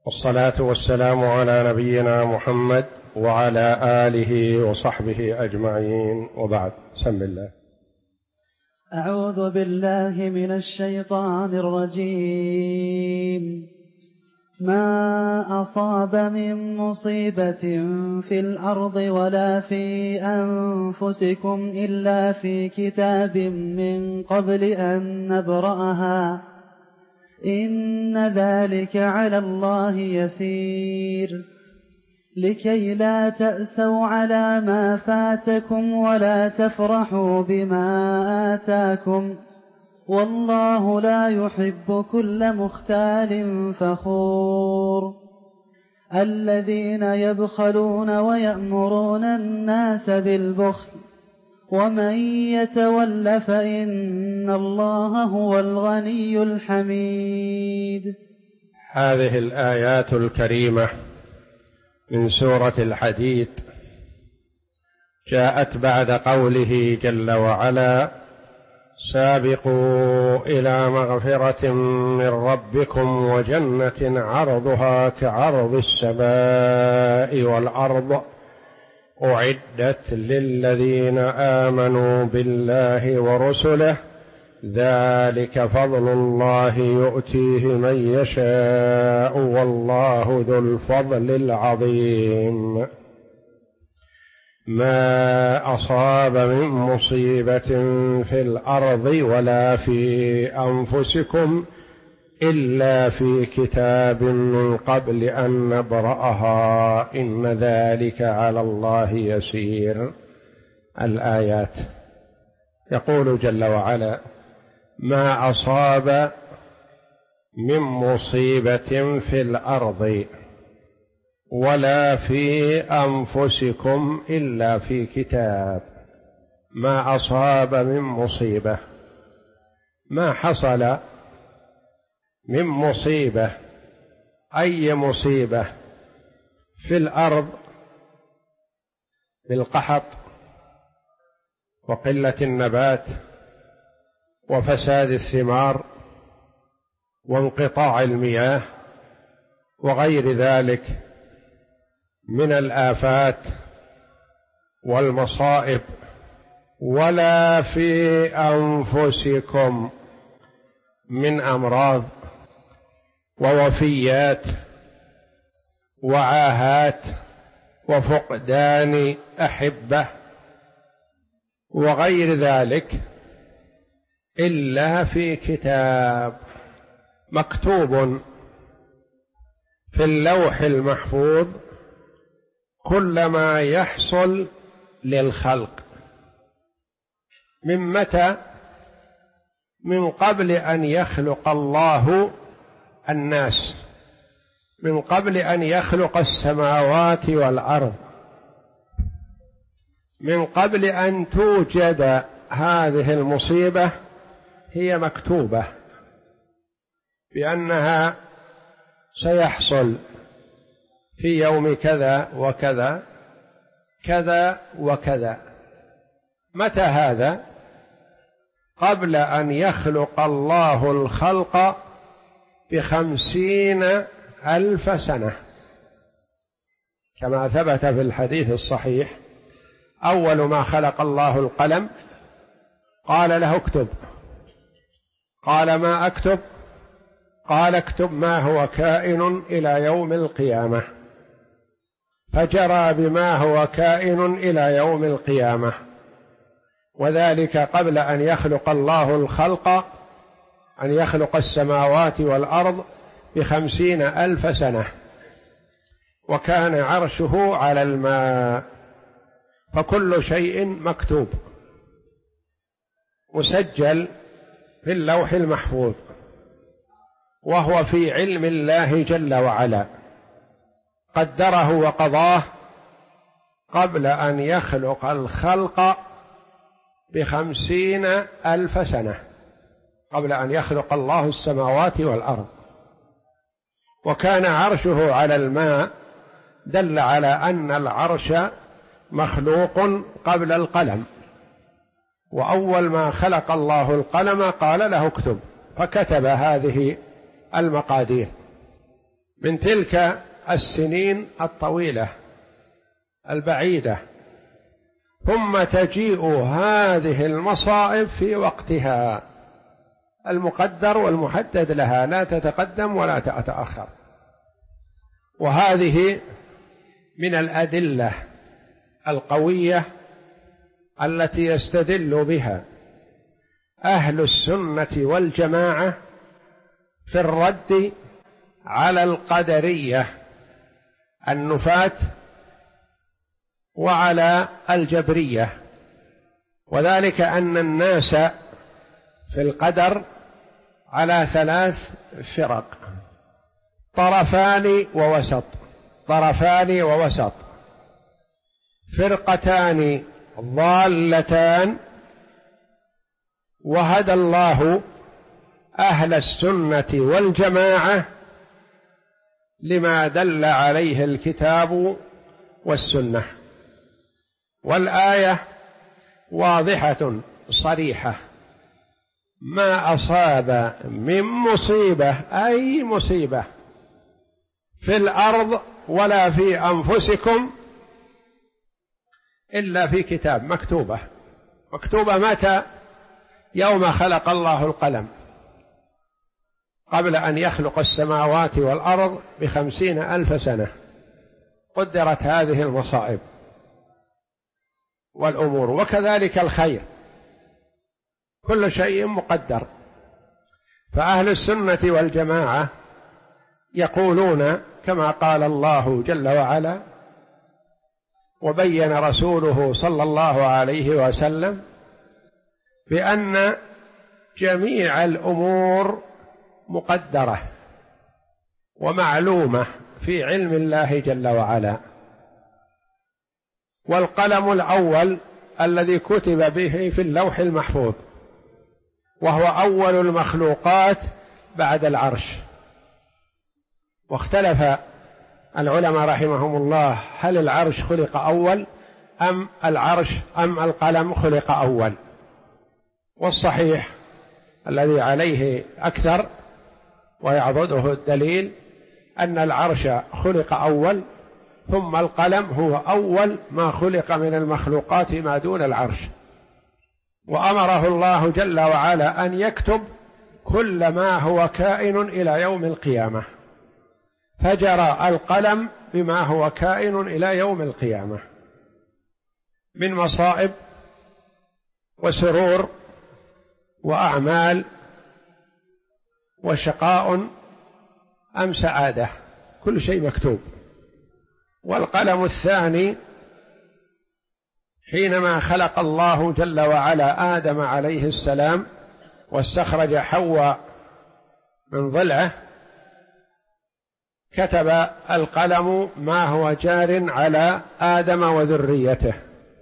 والصلاة والسلام على نبينا محمد وعلى آله وصحبه أجمعين، وبعد. بسم الله. أعوذ بالله من الشيطان الرجيم. ما أصاب من مصيبة في الأرض ولا في أنفسكم إلا في كتاب من قبل أن نبرأها إن ذلك على الله يسير. لكي لا تأسوا على ما فاتكم ولا تفرحوا بما آتاكم والله لا يحب كل مختال فخور. الذين يبخلون ويأمرون الناس بالبخل ومن يتول فإن الله هو الغني الحميد. هذه الآيات الكريمة من سورة الحديد جاءت بعد قوله جل وعلا: سابقوا إلى مغفرة من ربكم وجنة عرضها كعرض السماء والأرض أعدت للذين آمنوا بالله ورسله ذلك فضل الله يؤتيه من يشاء والله ذو الفضل العظيم. ما أصاب من مصيبة في الأرض ولا في أنفسكم إلا في كتاب من قبل أن نبرأها إن ذلك على الله يسير. الآيات. يقول جل وعلا: ما أصاب من مصيبة في الأرض ولا في أنفسكم إلا في كتاب. ما أصاب من مصيبة، ما حصل من مصيبة، أي مصيبة في الأرض بالقحط وقلة النبات وفساد الثمار وانقطاع المياه وغير ذلك من الآفات والمصائب، ولا في أنفسكم من أمراض ووفيات وعاهات وفقدان أحبة وغير ذلك إلا في كتاب مكتوب في اللوح المحفوظ كل ما يحصل للخلق. من متى؟ من قبل أن يخلق الله الناس، من قبل أن يخلق السماوات والأرض، من قبل أن توجد هذه المصيبة هي مكتوبة بأنها سيحصل في يوم كذا وكذا كذا وكذا. متى هذا؟ قبل أن يخلق الله الخلق ب50,000 سنة، كما ثبت في الحديث الصحيح: أول ما خلق الله القلم قال له اكتب، قال ما أكتب؟ قال اكتب ما هو كائن إلى يوم القيامة، فجرى بما هو كائن إلى يوم القيامة، وذلك قبل أن يخلق الله الخلق، أن يخلق السماوات والأرض ب50,000 سنة. وكان عرشه على الماء، فكل شيء مكتوب مسجل في اللوح المحفوظ، وهو في علم الله جل وعلا، قدره وقضاه قبل أن يخلق الخلق ب50,000 سنة، قبل أن يخلق الله السماوات والأرض. وكان عرشه على الماء دل على أن العرش مخلوق قبل القلم، وأول ما خلق الله القلم قال له اكتب، فكتب هذه المقادير من تلك السنين الطويلة البعيدة، ثم تجيء هذه المصائب في وقتها المقدر والمحدد لها، لا تتقدم ولا تتأخر. وهذه من الأدلة القوية التي يستدل بها أهل السنة والجماعة في الرد على القدرية النفاة وعلى الجبرية، وذلك أن الناس في القدر على 3 فرق: طرفان ووسط، طرفان ووسط، فرقتان ضالتان، وهدى الله أهل السنة والجماعة لما دل عليه الكتاب والسنة. والآية واضحة صريحة: ما أصاب من مصيبة، أي مصيبة، في الأرض ولا في أنفسكم إلا في كتاب، مكتوبة. مكتوبة متى؟ يوم خلق الله القلم، قبل أن يخلق السماوات والأرض ب50,000 سنة قدرت هذه المصائب والأمور، وكذلك الخير، كل شيء مقدر. فأهل السنة والجماعة يقولون كما قال الله جل وعلا وبين رسوله صلى الله عليه وسلم بأن جميع الأمور مقدرة ومعلومة في علم الله جل وعلا. والقلم الأول الذي كتب به في اللوح المحفوظ، وهو أول المخلوقات بعد العرش. واختلف العلماء رحمهم الله هل العرش خلق أول أم القلم خلق أول؟ والصحيح الذي عليه أكثر ويعضده الدليل أن العرش خلق أول، ثم القلم هو أول ما خلق من المخلوقات ما دون العرش. وأمره الله جل وعلا أن يكتب كل ما هو كائن إلى يوم القيامة، فجرى القلم بما هو كائن إلى يوم القيامة من مصائب وسرور وأعمال وشقاء أم سعادة، كل شيء مكتوب. والقلم الثاني حينما خلق الله جل وعلا آدم عليه السلام واستخرج حواء من ضلعه، كتب القلم ما هو جار على آدم وذريته.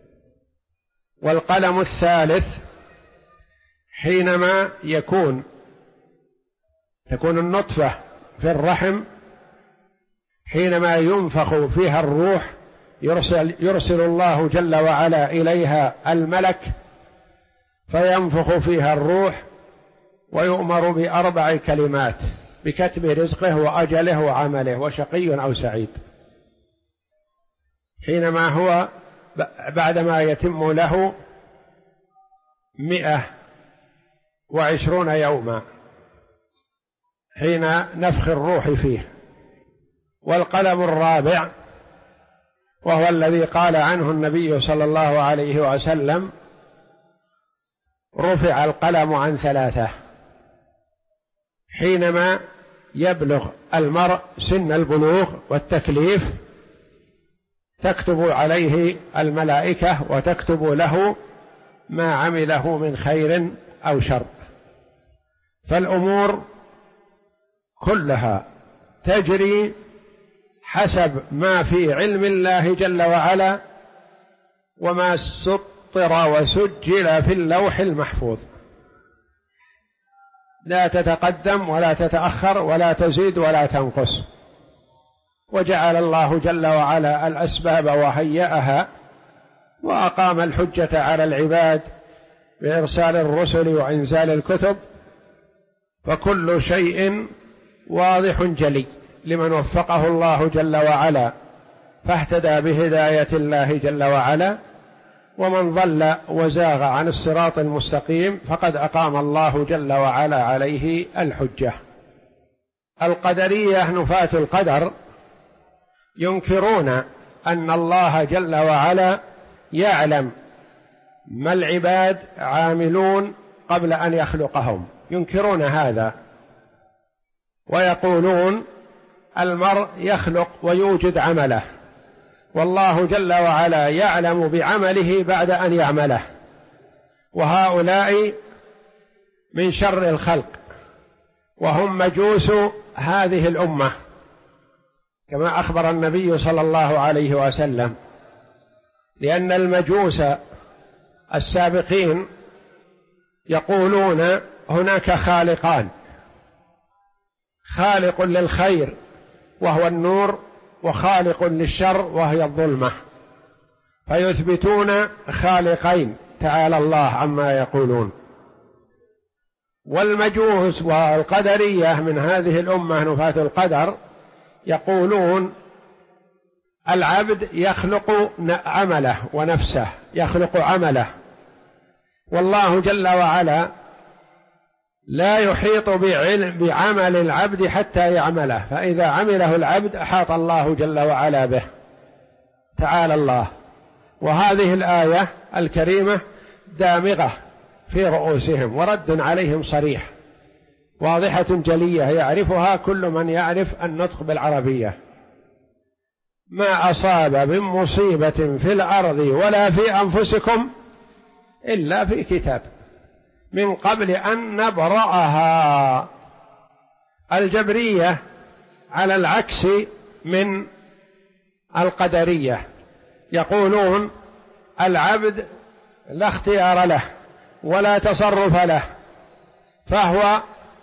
والقلم الثالث حينما تكون النطفة في الرحم، حينما ينفخ فيها الروح يرسل الله جل وعلا إليها الملك فينفخ فيها الروح، ويؤمر ب4 كلمات: بكتب رزقه وأجله وعمله وشقي أو سعيد. حينما هو بعدما يتم له 120 يوما حين نفخ الروح فيه. والقلم الرابع وهو الذي قال عنه النبي صلى الله عليه وسلم: رفع القلم عن 3، حينما يبلغ المرء سن البلوغ والتكليف تكتب عليه الملائكة وتكتب له ما عمله من خير أو شر. فالأمور كلها تجري حسب ما في علم الله جل وعلا وما سطر وسجل في اللوح المحفوظ، لا تتقدم ولا تتأخر ولا تزيد ولا تنقص. وجعل الله جل وعلا الأسباب وهيأها، وأقام الحجة على العباد بإرسال الرسل وإنزال الكتب، فكل شيء واضح جلي. لمن وفقه الله جل وعلا فاهتدى بهداية الله جل وعلا، ومن ضل وزاغ عن الصراط المستقيم فقد أقام الله جل وعلا عليه الحجة. القدرية نفاة القدر ينكرون أن الله جل وعلا يعلم ما العباد عاملون قبل أن يخلقهم، ينكرون هذا ويقولون المرء يخلق ويوجد عمله، والله جل وعلا يعلم بعمله بعد أن يعمله، وهؤلاء من شر الخلق وهم مجوس هذه الأمة، كما أخبر النبي صلى الله عليه وسلم، لأن المجوس السابقين يقولون هناك خالقان، خالق للخير وهو النور، وخالق للشر وهي الظلمة، فيثبتون خالقين تعالى الله عما يقولون. والمجوس والقدرية من هذه الأمة نفاة القدر يقولون العبد يخلق عمله ونفسه، يخلق عمله، والله جل وعلا لا يحيط بعمل العبد حتى يعمله، فإذا عمله العبد أحاط الله جل وعلا به، تعالى الله. وهذه الآية الكريمة دامغة في رؤوسهم ورد عليهم صريح، واضحة جلية يعرفها كل من يعرف النطق بالعربية. ما أصاب من مصيبة في الأرض ولا في أنفسكم إلا في كتاب من قبل أن نبرأها. الجبرية على العكس من القدرية، يقولون العبد لا اختيار له ولا تصرف له، فهو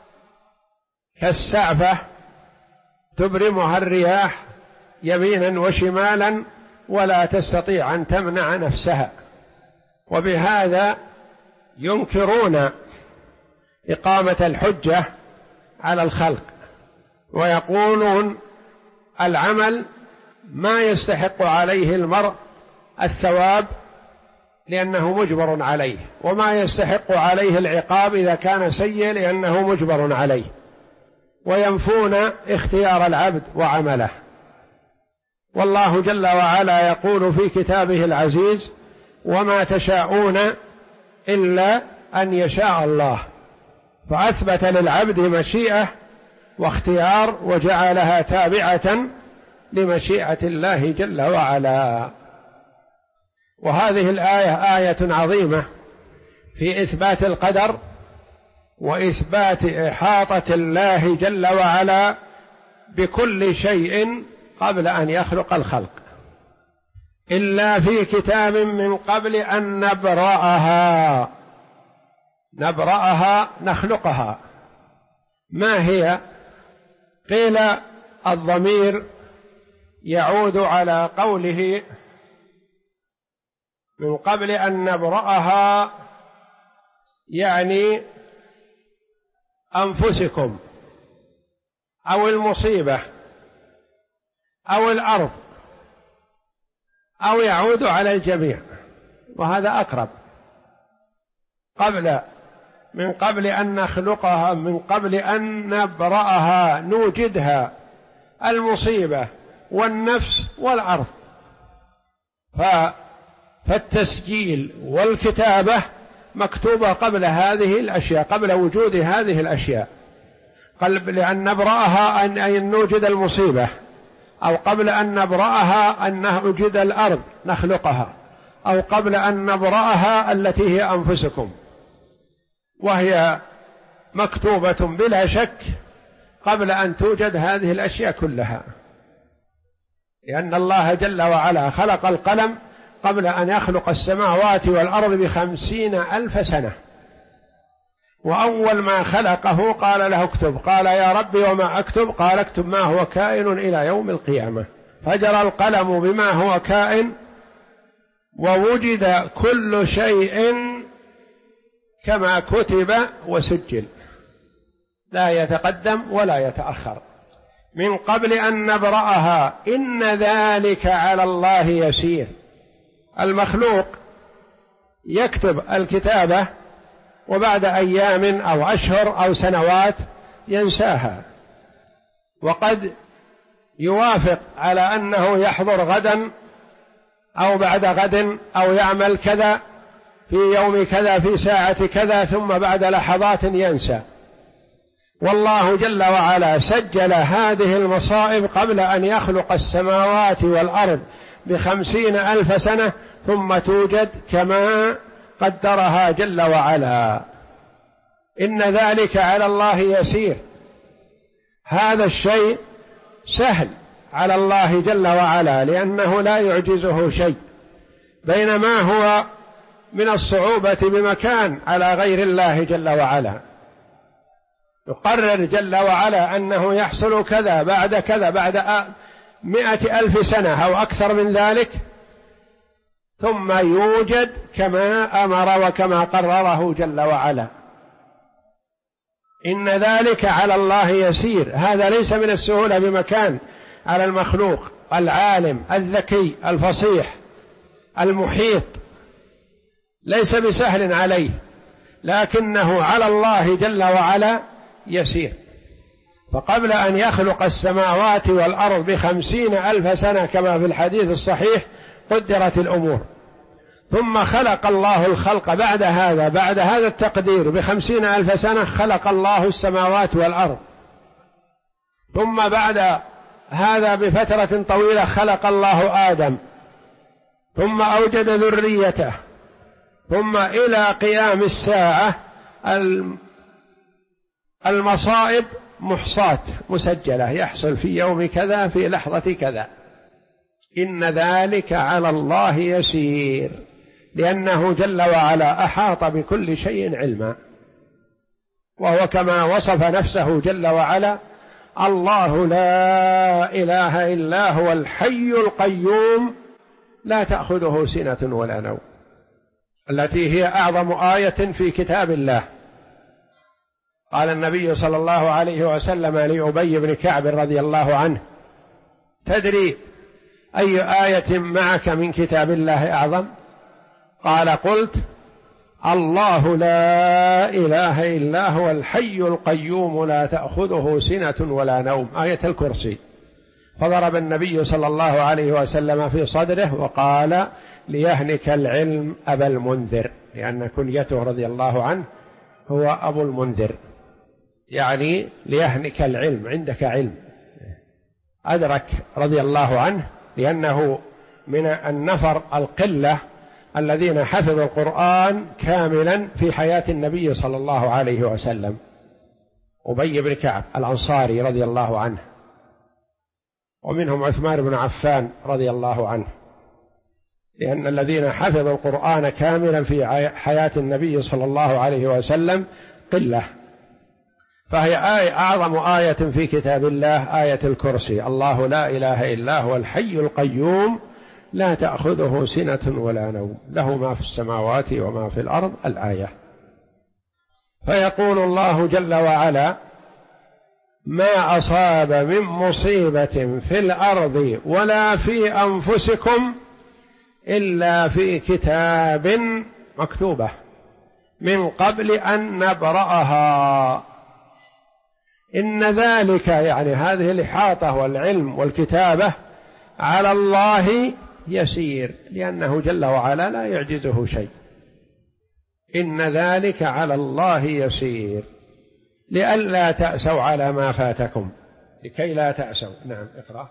كالسعفة تبرمها الرياح يمينا وشمالا ولا تستطيع أن تمنع نفسها، وبهذا ينكرون إقامة الحجة على الخلق، ويقولون العمل ما يستحق عليه المرء الثواب لأنه مجبر عليه، وما يستحق عليه العقاب إذا كان سيء لأنه مجبر عليه، وينفون اختيار العبد وعمله. والله جل وعلا يقول في كتابه العزيز وما تشاءون إلا أن يشاء الله، فأثبت للعبد مشيئة واختيار وجعلها تابعة لمشيئة الله جل وعلا. وهذه الآية آية عظيمة في إثبات القدر وإثبات إحاطة الله جل وعلا بكل شيء قبل أن يخلق الخلق، إلا في كتاب من قبل أن نبرأها. نبرأها نخلقها. ما هي؟ قيل الضمير يعود على قوله من قبل أن نبرأها، يعني أنفسكم أو المصيبة أو الأرض، أو يعود على الجميع، وهذا أقرب. من قبل أن نخلقها، من قبل أن نبرأها نوجدها، المصيبة والنفس والأرض. فالتسجيل والكتابة مكتوبة قبل هذه الأشياء، قبل وجود هذه الأشياء. قبل أن نبرأها أن نوجد المصيبة، أو قبل أن نبرأها أن نوجد الأرض نخلقها، أو قبل أن نبرأها التي هي أنفسكم، وهي مكتوبة بلا شك قبل أن توجد هذه الأشياء كلها، لأن الله جل وعلا خلق القلم قبل أن يخلق السماوات والأرض ب50,000 سنة، وأول ما خلقه قال له اكتب، قال يا رب وما أكتب؟ قال اكتب ما هو كائن إلى يوم القيامة، فجرى القلم بما هو كائن، ووجد كل شيء كما كتب وسجل، لا يتقدم ولا يتأخر. من قبل أن نبرأها إن ذلك على الله يسير. المخلوق يكتب الكتابة وبعد أيام أو أشهر أو سنوات ينساها، وقد يوافق على أنه يحضر غدا أو بعد غد أو يعمل كذا في يوم كذا في ساعة كذا، ثم بعد لحظات ينسى. والله جل وعلا سجل هذه المصائب قبل أن يخلق السماوات والأرض ب50,000 سنة، ثم توجد كما قدرها جل وعلا. إن ذلك على الله يسير. هذا الشيء سهل على الله جل وعلا لأنه لا يعجزه شيء، بينما هو من الصعوبة بمكان على غير الله جل وعلا. يقرر جل وعلا أنه يحصل كذا بعد كذا بعد 100,000 سنة أو أكثر من ذلك، ثم يوجد كما أمر وكما قرره جل وعلا. إن ذلك على الله يسير. هذا ليس من السهولة بمكان على المخلوق العالم الذكي الفصيح المحيط، ليس بسهل عليه، لكنه على الله جل وعلا يسير. فقبل أن يخلق السماوات والأرض ب50,000 سنة كما في الحديث الصحيح قدرت الأمور، ثم خلق الله الخلق بعد هذا التقدير ب50,000 سنة خلق الله السماوات والأرض، ثم بعد هذا بفترة طويلة خلق الله آدم، ثم أوجد ذريته، ثم إلى قيام الساعة المصائب محصاة مسجلة، يحصل في يوم كذا في لحظة كذا. إن ذلك على الله يسير، لأنه جل وعلا أحاط بكل شيء علما، وهو كما وصف نفسه جل وعلا: الله لا إله إلا هو الحي القيوم لا تأخذه سنة ولا نوم، التي هي أعظم آية في كتاب الله. قال النبي صلى الله عليه وسلم لأبي بن كعب رضي الله عنه: تدري أي آية معك من كتاب الله أعظم؟ قال: قلت: الله لا إله إلا هو الحي القيوم لا تأخذه سنة ولا نوم، آية الكرسي. فضرب النبي صلى الله عليه وسلم في صدره وقال: ليهنك العلم أبا المنذر، لأن كنيته رضي الله عنه هو أبو المنذر، يعني ليهنك العلم، عندك علم. أدرك رضي الله عنه، لأنه من النفر القلة الذين حفظوا القرآن كاملا في حياة النبي صلى الله عليه وسلم. أبي بن كعب الأنصاري رضي الله عنه، ومنهم عثمان بن عفان رضي الله عنه، لأن الذين حفظوا القرآن كاملا في حياة النبي صلى الله عليه وسلم قلة. فهي أعظم آية في كتاب الله آية الكرسي: الله لا إله إلا هو الحي القيوم لا تأخذه سنة ولا نوم له ما في السماوات وما في الأرض، الآية. فيقول الله جل وعلا: ما أصاب من مصيبة في الأرض ولا في أنفسكم إلا في كتاب مكتوبة من قبل أن نبرأها. إن ذلك يعني هذه الإحاطة والعلم والكتابة على الله يسير، لأنه جل وعلا لا يعجزه شيء. إن ذلك على الله يسير لئلا تأسوا على ما فاتكم، لكي لا تأسوا. نعم، اقرأ.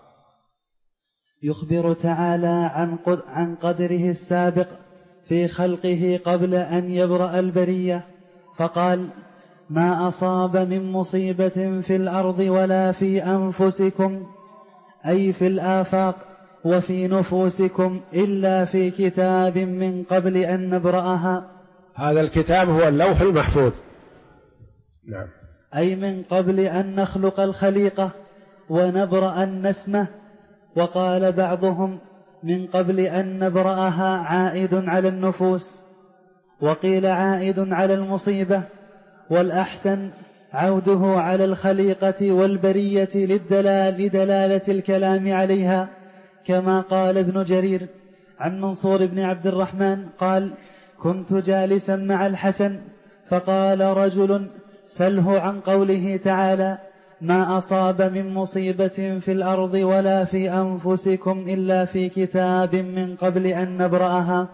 يخبر تعالى عن قدره السابق في خلقه قبل أن يبرأ البرية، فقال: ما أصاب من مصيبة في الأرض ولا في أنفسكم، أي في الآفاق وفي نفوسكم، إلا في كتاب من قبل أن نبرأها. هذا الكتاب هو اللوح المحفوظ. نعم. أي من قبل أن نخلق الخليقة ونبرأ النسمة. وقال بعضهم: من قبل أن نبرأها عائد على النفوس، وقيل عائد على المصيبة، والأحسن عوده على الخليقة والبرية لدلالة الكلام عليها، كما قال ابن جرير عن منصور بن عبد الرحمن قال: كنت جالسا مع الحسن فقال رجل: سله عن قوله تعالى: ما أصاب من مصيبة في الأرض ولا في أنفسكم إلا في كتاب من قبل أن نبرأها.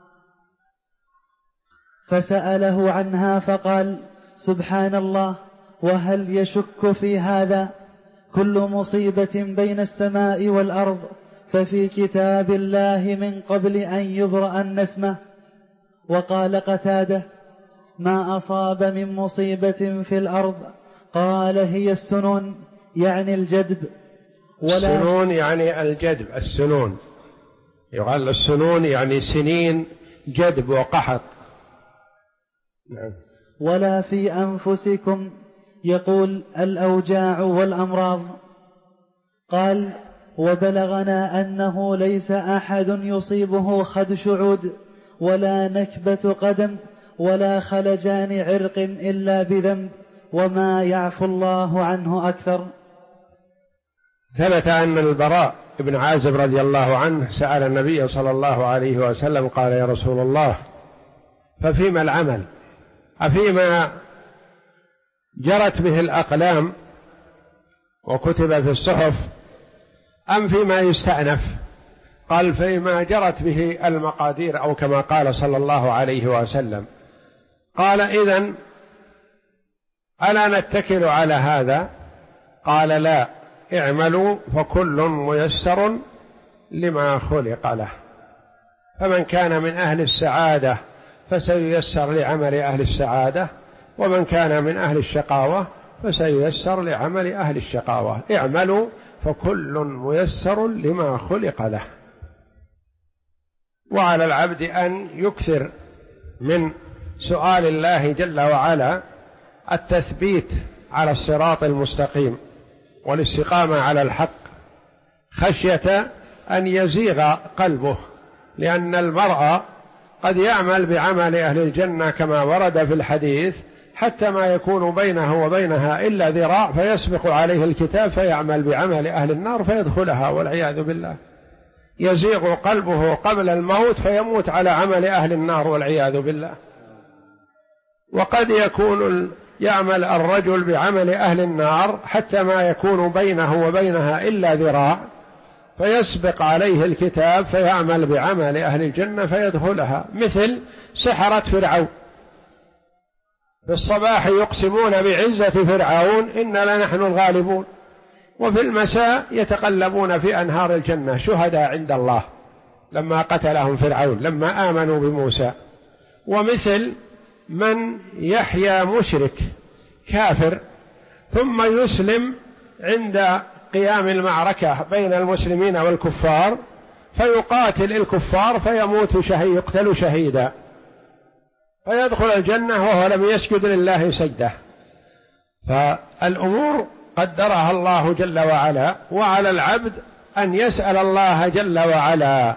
فسأله عنها فقال: سبحان الله، وهل يشك في هذا؟ كل مصيبة بين السماء والأرض ففي كتاب الله من قبل أن يبرأ النسمة. وقال قتادة: ما أصاب من مصيبة في الأرض قال هي السنون، يعني الجدب. السنون يعني الجدب، السنون يقال السنون يعني سنين جدب وقحط. نعم. ولا في أنفسكم يقول الأوجاع والأمراض. قال: وبلغنا أنه ليس أحد يصيبه خدش عود ولا نكبة قدم ولا خلجان عرق إلا بذنب، وما يعفو الله عنه أكثر. ثبت أن البراء بن عازب رضي الله عنه سأل النبي صلى الله عليه وسلم قال: يا رسول الله، ففيما العمل؟ أفيما جرت به الأقلام وكتب في الصحف أم فيما يستأنف؟ قال: فيما جرت به المقادير، أو كما قال صلى الله عليه وسلم. قال: إذن ألا نتكل على هذا؟ قال: لا، اعملوا فكل ميسر لما خلق له. فمن كان من أهل السعادة فسييسر لعمل أهل السعادة، ومن كان من أهل الشقاوة فسييسر لعمل أهل الشقاوة. اعملوا فكل ميسر لما خلق له. وعلى العبد أن يكثر من سؤال الله جل وعلا التثبيت على الصراط المستقيم والاستقامة على الحق، خشية أن يزيغ قلبه، لأن المرء قد يعمل بعمل أهل الجنة كما ورد في الحديث، حتى ما يكون بينه وبينها إلا ذراع فيسبق عليه الكتاب فيعمل بعمل أهل النار فيدخلها والعياذ بالله. يزيغ قلبه قبل الموت فيموت على عمل أهل النار والعياذ بالله. وقد يكون يعمل الرجل بعمل أهل النار حتى ما يكون بينه وبينها إلا ذراع فيسبق عليه الكتاب فيعمل بعمل أهل الجنة فيدخلها، مثل سحرة فرعون في الصباح يقسمون بعزة فرعون إنا لنحن الغالبون، وفي المساء يتقلبون في أنهار الجنة شهداء عند الله لما قتلهم فرعون لما آمنوا بموسى. ومثل من يحيى مشرك كافر ثم يسلم عند قيام المعركة بين المسلمين والكفار فيقاتل الكفار فيموت يقتل شهيدا فيدخل الجنة وهو لم يسجد لله سجدة. فالأمور قدرها الله جل وعلا، وعلى العبد أن يسأل الله جل وعلا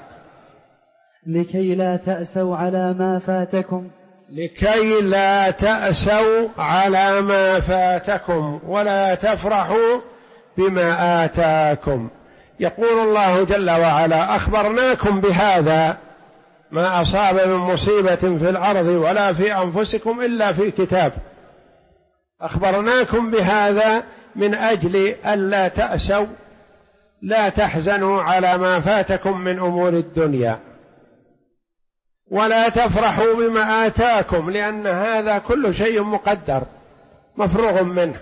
لكي لا تأسوا على ما فاتكم، لكي لا تأسوا على ما فاتكم ولا تفرحوا بما آتاكم. يقول الله جل وعلا: أخبرناكم بهذا، ما أصاب من مصيبة في الأرض ولا في أنفسكم إلا في كتاب. أخبرناكم بهذا من أجل ألا تأسوا، لا تحزنوا على ما فاتكم من أمور الدنيا، ولا تفرحوا بما آتاكم، لأن هذا كل شيء مقدر مفروغ منه.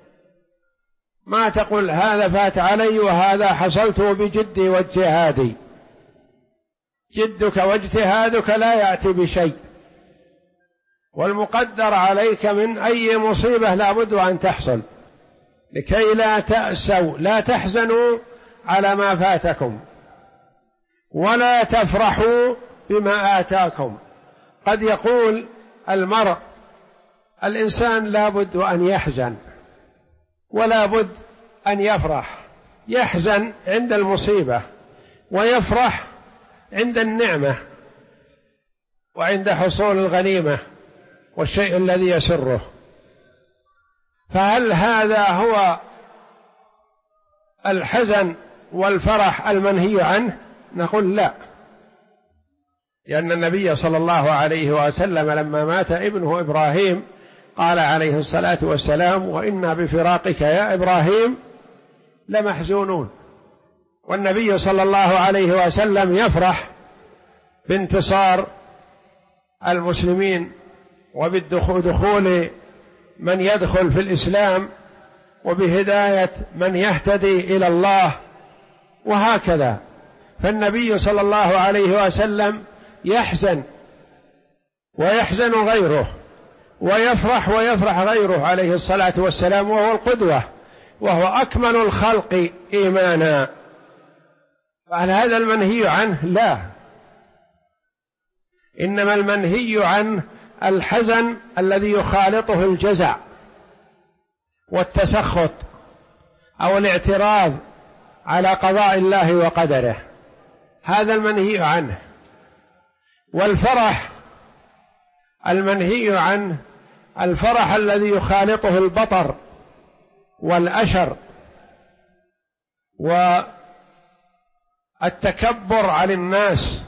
ما تقول هذا فات علي وهذا حصلته بجدي واجتهادي، جدك واجتهادك لا يأتي بشيء، والمقدر عليك من أي مصيبة لا بد أن تحصل. لكي لا تأسوا، لا تحزنوا على ما فاتكم ولا تفرحوا بما آتاكم. قد يقول المرء الإنسان لا بد أن يحزن ولا بد أن يفرح، يحزن عند المصيبة ويفرح عند النعمة وعند حصول الغنيمة والشيء الذي يسره. فهل هذا هو الحزن والفرح المنهي عنه؟ نقول لا، لأن النبي صلى الله عليه وسلم لما مات ابنه إبراهيم قال عليه الصلاة والسلام: وإنا بفراقك يا إبراهيم لمحزونون. والنبي صلى الله عليه وسلم يفرح بانتصار المسلمين وبدخول من يدخل في الإسلام وبهداية من يهتدي إلى الله، وهكذا. فالنبي صلى الله عليه وسلم يحزن ويحزن غيره، ويفرح ويفرح غيره عليه الصلاة والسلام، وهو القدوة وهو أكمل الخلق إيمانا. فهل هذا المنهي عنه؟ لا، إنما المنهي عنه الحزن الذي يخالطه الجزع والتسخط أو الاعتراض على قضاء الله وقدره، هذا المنهي عنه. والفرح المنهي عنه الفرح الذي يخالطه البطر والأشر والتكبر على الناس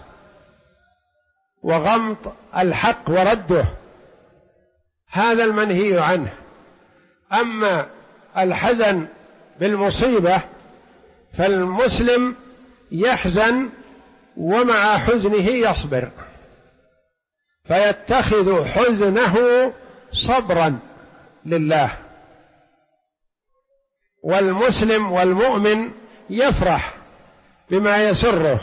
وغمط الحق ورده، هذا المنهي عنه. أما الحزن بالمصيبة فالمسلم يحزن ومع حزنه يصبر، فيتخذ حزنه صبرا لله. والمسلم والمؤمن يفرح بما يسره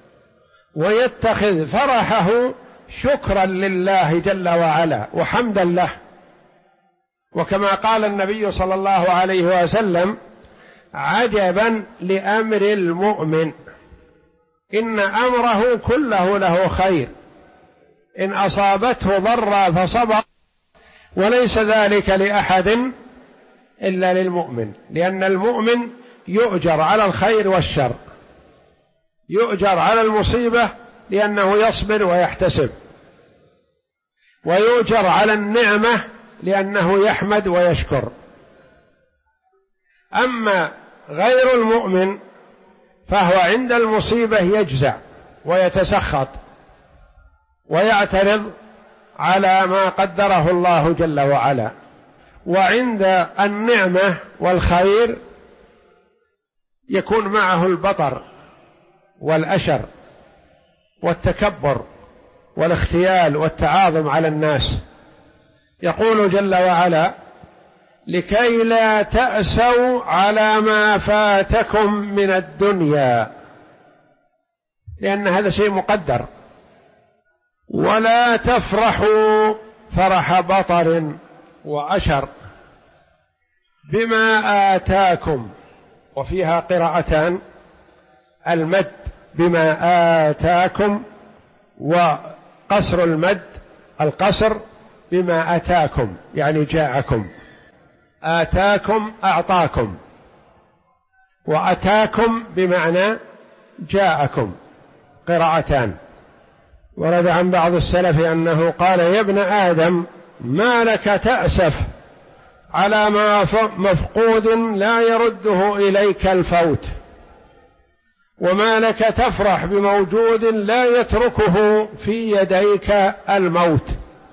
ويتخذ فرحه شكرا لله جل وعلا وحمدا له. وكما قال النبي صلى الله عليه وسلم: عجبا لأمر المؤمن إن أمره كله له خير، إن أصابته ضرا فصبر، وليس ذلك لأحد إلا للمؤمن، لأن المؤمن يؤجر على الخير والشر، يؤجر على المصيبة لأنه يصبر ويحتسب، ويؤجر على النعمة لأنه يحمد ويشكر. أما غير المؤمن فهو عند المصيبة يجزع ويتسخط ويعترض على ما قدره الله جل وعلا، وعند النعمة والخير يكون معه البطر والأشر والتكبر والاختيال والتعاظم على الناس. يقول جل وعلا: لكي لا تأسوا على ما فاتكم من الدنيا، لأن هذا شيء مقدر، ولا تفرحوا فرح بطر وأشر بما آتاكم. وفيها قراءتان: المد بما آتاكم، وقصر المد القصر بما آتاكم، يعني جاءكم. آتاكم أعطاكم، وأتاكم بمعنى جاءكم، قراءتان. ورد عن بعض السلف أنه قال: يا ابن آدم ما لك تأسف على ما مفقود لا يرده إليك الفوت، وما لك تفرح بموجود لا يتركه في يديك الموت.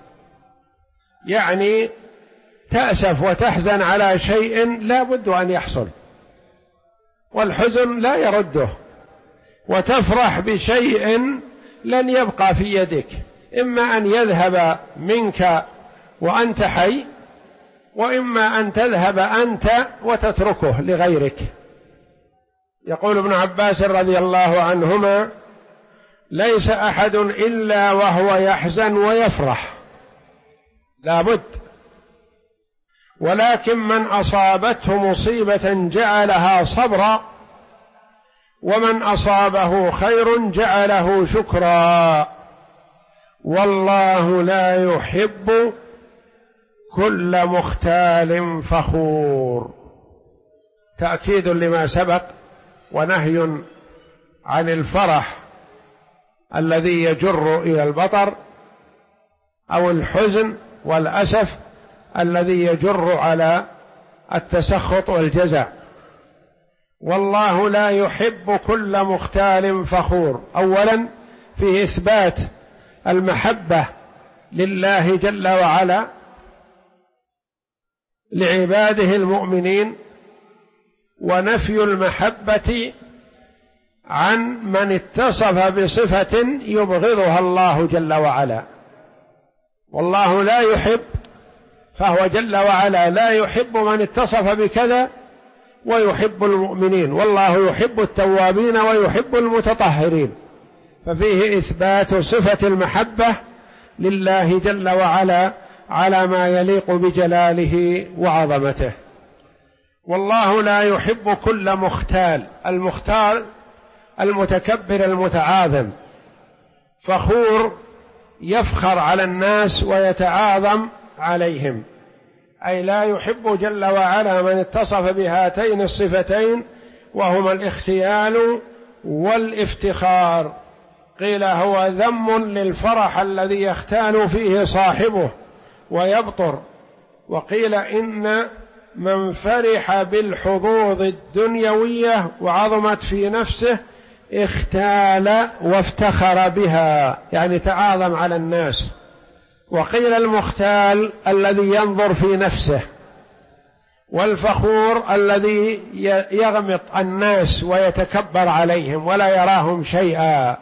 يعني تأسف وتحزن على شيء لا بد أن يحصل، والحزن لا يرده، وتفرح بشيء لن يبقى في يدك، إما أن يذهب منك وأنت حي، وإما أن تذهب أنت وتتركه لغيرك. يقول ابن عباس رضي الله عنهما: ليس أحد إلا وهو يحزن ويفرح، لا بد، ولكن من أصابته مصيبة جعلها صبرا، ومن أصابه خير جعله شكرا، والله لا يحب كل مختال فخور. تأكيد لما سبق، ونهي عن الفرح الذي يجر إلى البطر، أو الحزن والأسف الذي يجر على التسخط والجزع. والله لا يحب كل مختال فخور. أولا فيه إثبات المحبة لله جل وعلا لعباده المؤمنين، ونفي المحبة عن من اتصف بصفة يبغضها الله جل وعلا. والله لا يحب، فهو جل وعلا لا يحب من اتصف بكذا ويحب المؤمنين، والله يحب التوابين ويحب المتطهرين، ففيه إثبات صفة المحبة لله جل وعلا على ما يليق بجلاله وعظمته. والله لا يحب كل مختال. المختال المتكبر المتعاظم، فخور يفخر على الناس ويتعاظم عليهم، أي لا يحب جل وعلا من اتصف بهاتين الصفتين وهما الاختيال والافتخار. قيل هو ذم للفرح الذي يختال فيه صاحبه ويبطر، وقيل إن من فرح بالحظوظ الدنيوية وعظمت في نفسه اختال وافتخر بها، يعني تعاظم على الناس. وقيل المختال الذي ينظر في نفسه، والفخور الذي يغمط الناس ويتكبر عليهم ولا يراهم شيئا.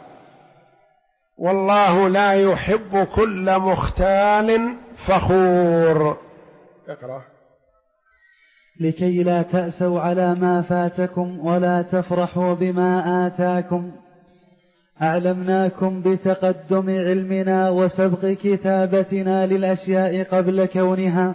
والله لا يحب كل مختال فخور. اقرأ. لكي لا تأسوا على ما فاتكم ولا تفرحوا بما آتاكم، أعلمناكم بتقدم علمنا وسبق كتابتنا للأشياء قبل كونها،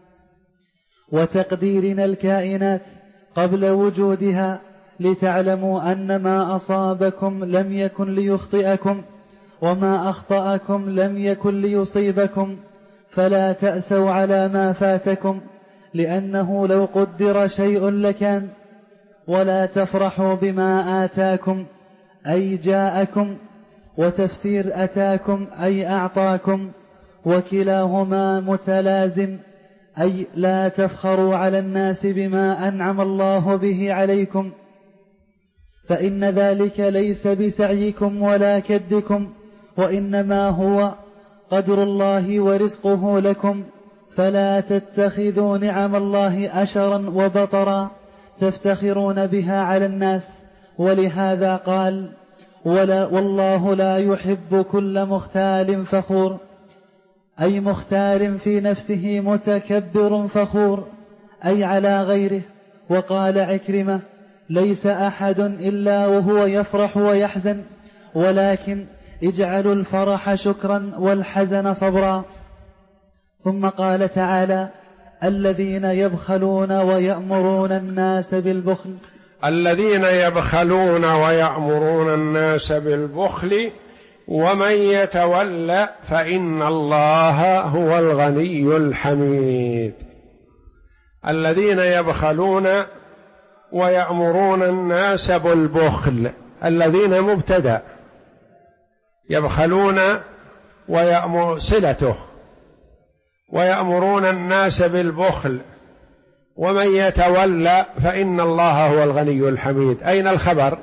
وتقديرنا الكائنات قبل وجودها، لتعلموا أن ما أصابكم لم يكن ليخطئكم وما أخطأكم لم يكن ليصيبكم، فلا تأسوا على ما فاتكم لأنه لو قدر شيء لكان، ولا تفرحوا بما آتاكم أي جاءكم، وتفسير أتاكم أي أعطاكم، وكلاهما متلازم، أي لا تفخروا على الناس بما أنعم الله به عليكم، فإن ذلك ليس بسعيكم ولا كدكم، وإنما هو قدر الله ورزقه لكم، فلا تتخذوا نعم الله أشرا وبطرا تفتخرون بها على الناس. ولهذا قال: والله لا يحب كل مختال فخور، أي مختال في نفسه متكبر فخور، أي على غيره. وقال عكرمة: ليس أحد إلا وهو يفرح ويحزن، ولكن اجعلوا الفرح شكرا والحزن صبرا. ثم قال تعالى: الذين يبخلون ويأمرون الناس بالبخل. الذين يبخلون ويأمرون الناس بالبخل ومن يتولى فإن الله هو الغني الحميد. الذين يبخلون ويأمرون الناس بالبخل، الذين مبتدأ، يبخلون ويأمر صلته، ويأمرون الناس بالبخل ومن يتولى فإن الله هو الغني الحميد. أين الخبر؟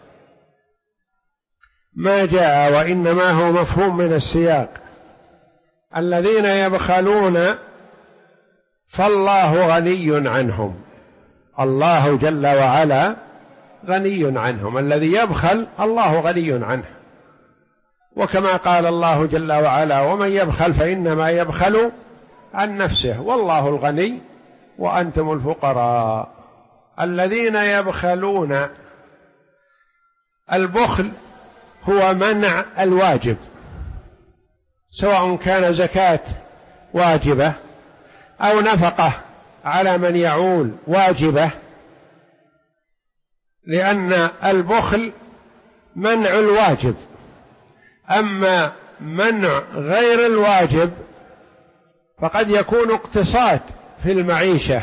ما جاء، وإنما هو مفهوم من السياق. الذين يبخلون فالله غني عنهم، الله جل وعلا غني عنهم. الذي يبخل الله غني عنه، وكما قال الله جل وعلا: ومن يبخل فإنما يبخل عن نفسه والله الغني وأنتم الفقراء. الذين يبخلون، البخل هو منع الواجب، سواء كان زكاة واجبة أو نفقة على من يعول واجبة، لأن البخل منع الواجب. أما منع غير الواجب فقد يكون اقتصاد في المعيشة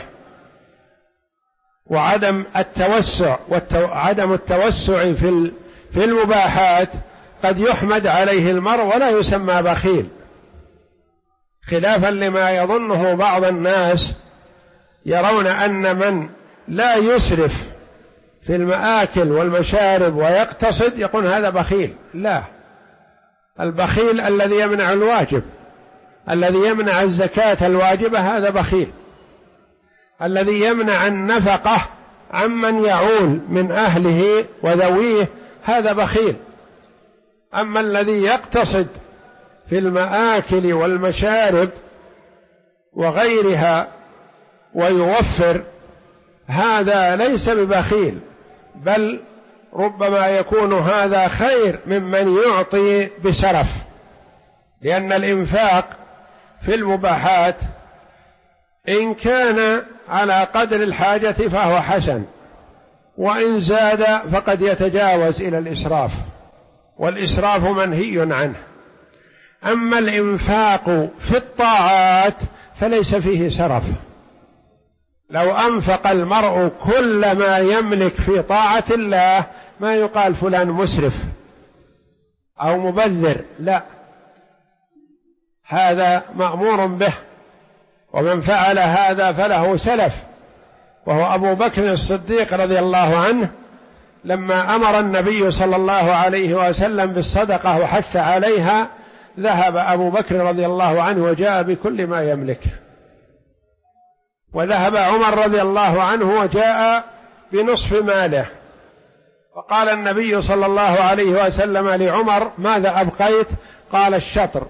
وعدم التوسع، وعدم التوسع في المباحات قد يحمد عليه المرء ولا يسمى بخيل، خلافا لما يظنه بعض الناس يرون أن من لا يسرف في المآكل والمشارب ويقتصد يقول هذا بخيل. لا، البخيل الذي يمنع الواجب، الذي يمنع الزكاة الواجبة هذا بخيل، الذي يمنع النفقة عمن يعول من أهله وذويه هذا بخيل. أما الذي يقتصد في المآكل والمشارب وغيرها ويوفر هذا ليس ببخيل، بل ربما يكون هذا خير ممن يعطي بسرف، لأن الإنفاق في المباحات إن كان على قدر الحاجة فهو حسن، وإن زاد فقد يتجاوز إلى الإسراف، والإسراف منهي عنه. أما الإنفاق في الطاعات فليس فيه سرف. لو أنفق المرء كل ما يملك في طاعة الله ما يقال فلان مسرف أو مبذر، لا، هذا مأمور به، ومن فعل هذا فله سلف، وهو أبو بكر الصديق رضي الله عنه. لما أمر النبي صلى الله عليه وسلم بالصدقة وحث عليها ذهب أبو بكر رضي الله عنه وجاء بكل ما يملك، وذهب عمر رضي الله عنه وجاء بنصف ماله، فقال النبي صلى الله عليه وسلم لعمر ماذا أبقيت؟ قال الشطر.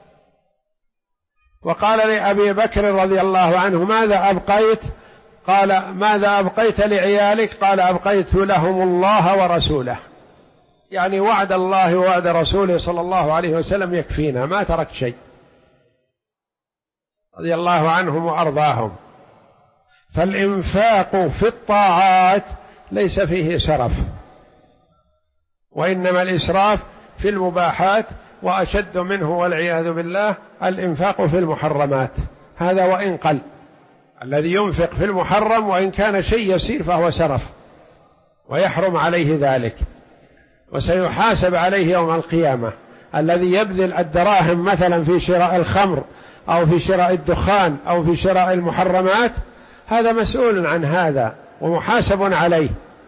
وقال لأبي بكر رضي الله عنه ماذا أبقيت؟ قال ماذا أبقيت لعيالك؟ قال أبقيت لهم الله ورسوله، يعني وعد الله ووعد رسوله صلى الله عليه وسلم يكفينا، ما ترك شيء رضي الله عنهم وأرضاهم. فالإنفاق في الطاعات ليس فيه سرف، وإنما الإسراف في المباحات، وأشد منه والعياذ بالله الإنفاق في المحرمات، هذا وإن قل. الذي ينفق في المحرم وإن كان شيء يسير فهو سرف ويحرم عليه ذلك، وسيحاسب عليه يوم القيامة. الذي يبذل الدراهم مثلا في شراء الخمر أو في شراء الدخان أو في شراء المحرمات هذا مسؤول عن هذا ومحاسب عليه.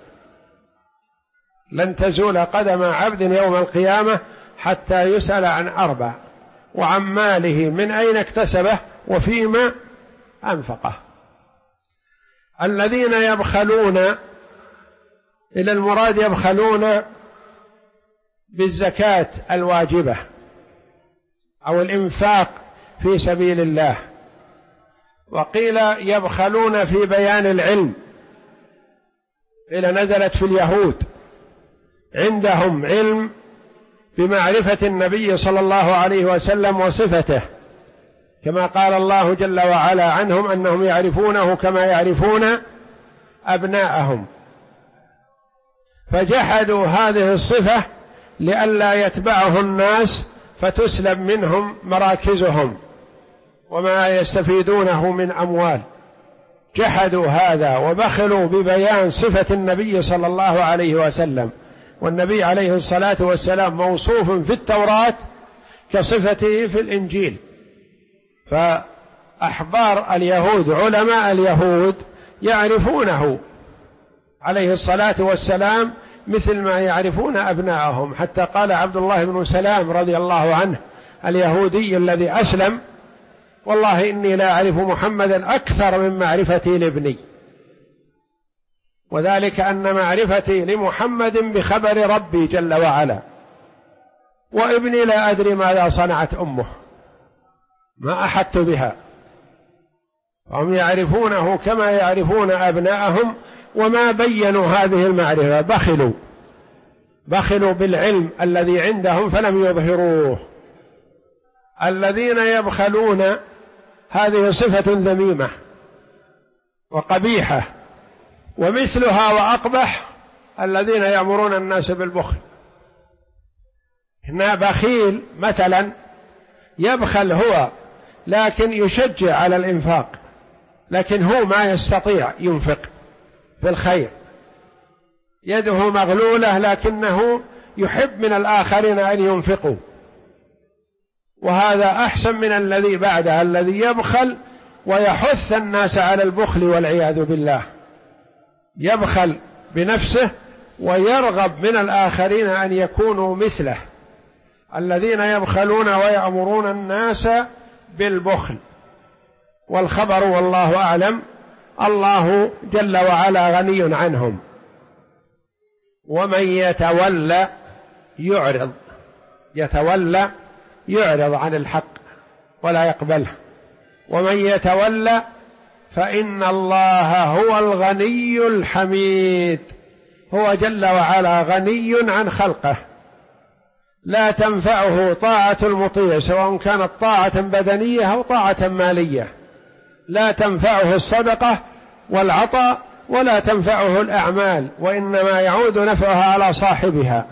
لن تزول قدم عبد يوم القيامة حتى يسأل عن 4: وعن ماله من أين اكتسبه وفيما أنفقه. الذين يبخلون إلى المراد يبخلون بالزكاة الواجبة أو الإنفاق في سبيل الله، وقيل يبخلون في بيان العلم، قيل نزلت في اليهود عندهم علم بمعرفة النبي صلى الله عليه وسلم وصفته، كما قال الله جل وعلا عنهم أنهم يعرفونه كما يعرفون أبناءهم، فجحدوا هذه الصفة لئلا يتبعه الناس فتسلب منهم مراكزهم وما يستفيدونه من أموال. جحدوا هذا وبخلوا ببيان صفة النبي صلى الله عليه وسلم، والنبي عليه الصلاة والسلام موصوف في التوراة كصفته في الإنجيل. فأحبار اليهود علماء اليهود يعرفونه عليه الصلاة والسلام مثل ما يعرفون أبناءهم، حتى قال عبد الله بن سلام رضي الله عنه اليهودي الذي أسلم: والله إني لا أعرف محمدا أكثر من معرفتي لابني، وذلك أن معرفتي لمحمد بخبر ربي جل وعلا، وابني لا أدري ماذا صنعت أمه، ما أحدت بها. هم يعرفونه كما يعرفون أبناءهم، وما بينوا هذه المعرفة، بخلوا بالعلم الذي عندهم فلم يظهروه. الذين يبخلون هذه صفة ذميمة وقبيحة، ومثلها وأقبح الذين يأمرون الناس بالبخل. هنا بخيل مثلا يبخل هو لكن يشجع على الإنفاق، لكن هو ما يستطيع ينفق في الخير، يده مغلولة لكنه يحب من الآخرين أن ينفقوا، وهذا أحسن من الذي بعده الذي يبخل ويحث الناس على البخل والعياذ بالله، يبخل بنفسه ويرغب من الآخرين أن يكونوا مثله، الذين يبخلون ويأمرون الناس بالبخل. والخبر والله أعلم الله جل وعلا غني عنهم. ومن يتولى يعرض عن الحق ولا يقبله، ومن يتولى فإن الله هو الغني الحميد. هو جل وعلا غني عن خلقه، لا تنفعه طاعة المطيع سواء كانت طاعة بدنية أو طاعة مالية، لا تنفعه الصدقة والعطاء ولا تنفعه الأعمال، وإنما يعود نفعها على صاحبها.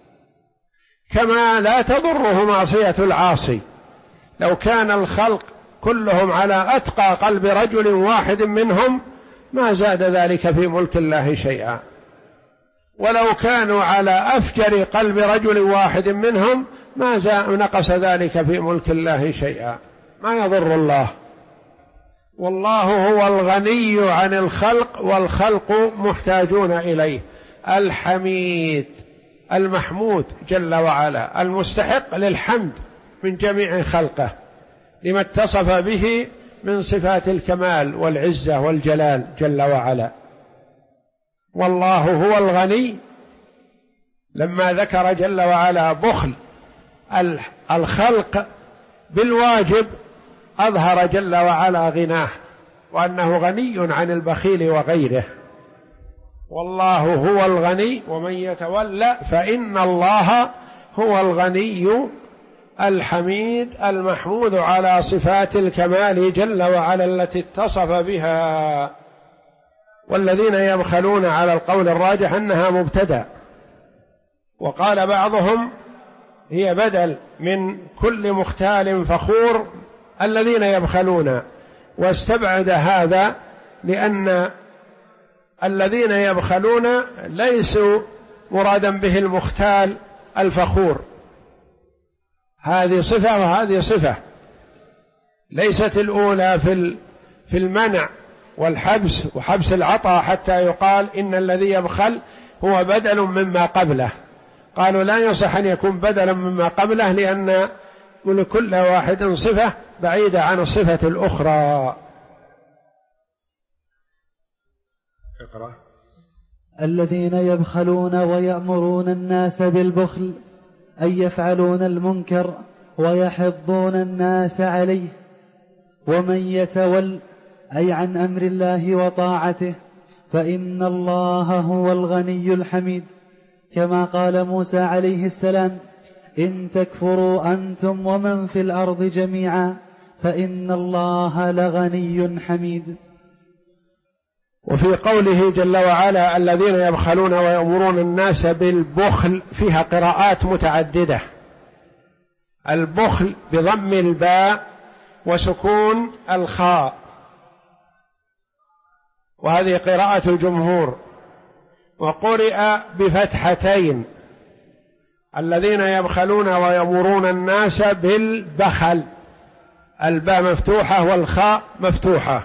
كما لا تضره معصية العاصي. لو كان الخلق كلهم على أتقى قلب رجل واحد منهم ما زاد ذلك في ملك الله شيئا، ولو كانوا على أفجر قلب رجل واحد منهم ما نقص ذلك في ملك الله شيئا، ما يضر الله. والله هو الغني عن الخلق والخلق محتاجون إليه، الحميد المحمود جل وعلا، المستحق للحمد من جميع خلقه لما اتصف به من صفات الكمال والعزة والجلال جل وعلا. والله هو الغني. لما ذكر جل وعلا بخل الخلق بالواجب أظهر جل وعلا غناه، وأنه غني عن البخيل وغيره. والله هو الغني، ومن يتولى فإن الله هو الغني الحميد المحمود على صفات الكمال جل وعلا التي اتصف بها. والذين يبخلون على القول الراجح أنها مبتدأ، وقال بعضهم هي بدل من كل مختال فخور الذين يبخلون، واستبعد هذا لأن الذين يبخلون ليسوا مرادا به المختال الفخور، هذه صفة وهذه صفة، ليست الأولى في المنع والحبس وحبس العطاء حتى يقال إن الذي يبخل هو بدل مما قبله. قالوا لا يصح أن يكون بدلا مما قبله لأن لكل واحد صفة بعيدة عن الصفة الأخرى. اقرأ. الذين يبخلون ويأمرون الناس بالبخل أي يفعلون المنكر ويحضون الناس عليه. ومن يتول أي عن أمر الله وطاعته فإن الله هو الغني الحميد، كما قال موسى عليه السلام: إن تكفروا أنتم ومن في الأرض جميعا فإن الله لغني حميد. وفي قوله جل وعلا الذين يبخلون ويأمرون الناس بالبخل فيها قراءات متعددة. البخل بضم الباء وسكون الخاء، وهذه قراءة الجمهور. وقرئ بفتحتين الذين يبخلون ويأمرون الناس بالبخل، الباء مفتوحة والخاء مفتوحة.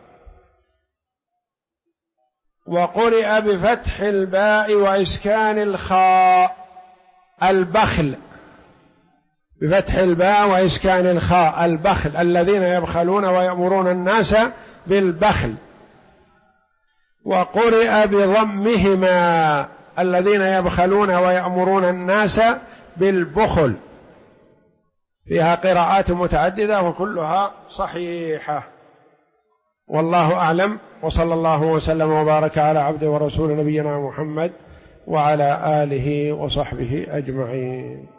وقرئ بفتح الباء وإسكان الخاء البخل، بفتح الباء وإسكان الخاء البخل، الذين يبخلون ويأمرون الناس بالبخل. وقرئ بضمهما الذين يبخلون ويأمرون الناس بالبخل، فيها قراءات متعددة وكلها صحيحة. والله أعلم، وصلى الله وسلم وبارك على عبده ورسول نبينا محمد وعلى آله وصحبه أجمعين.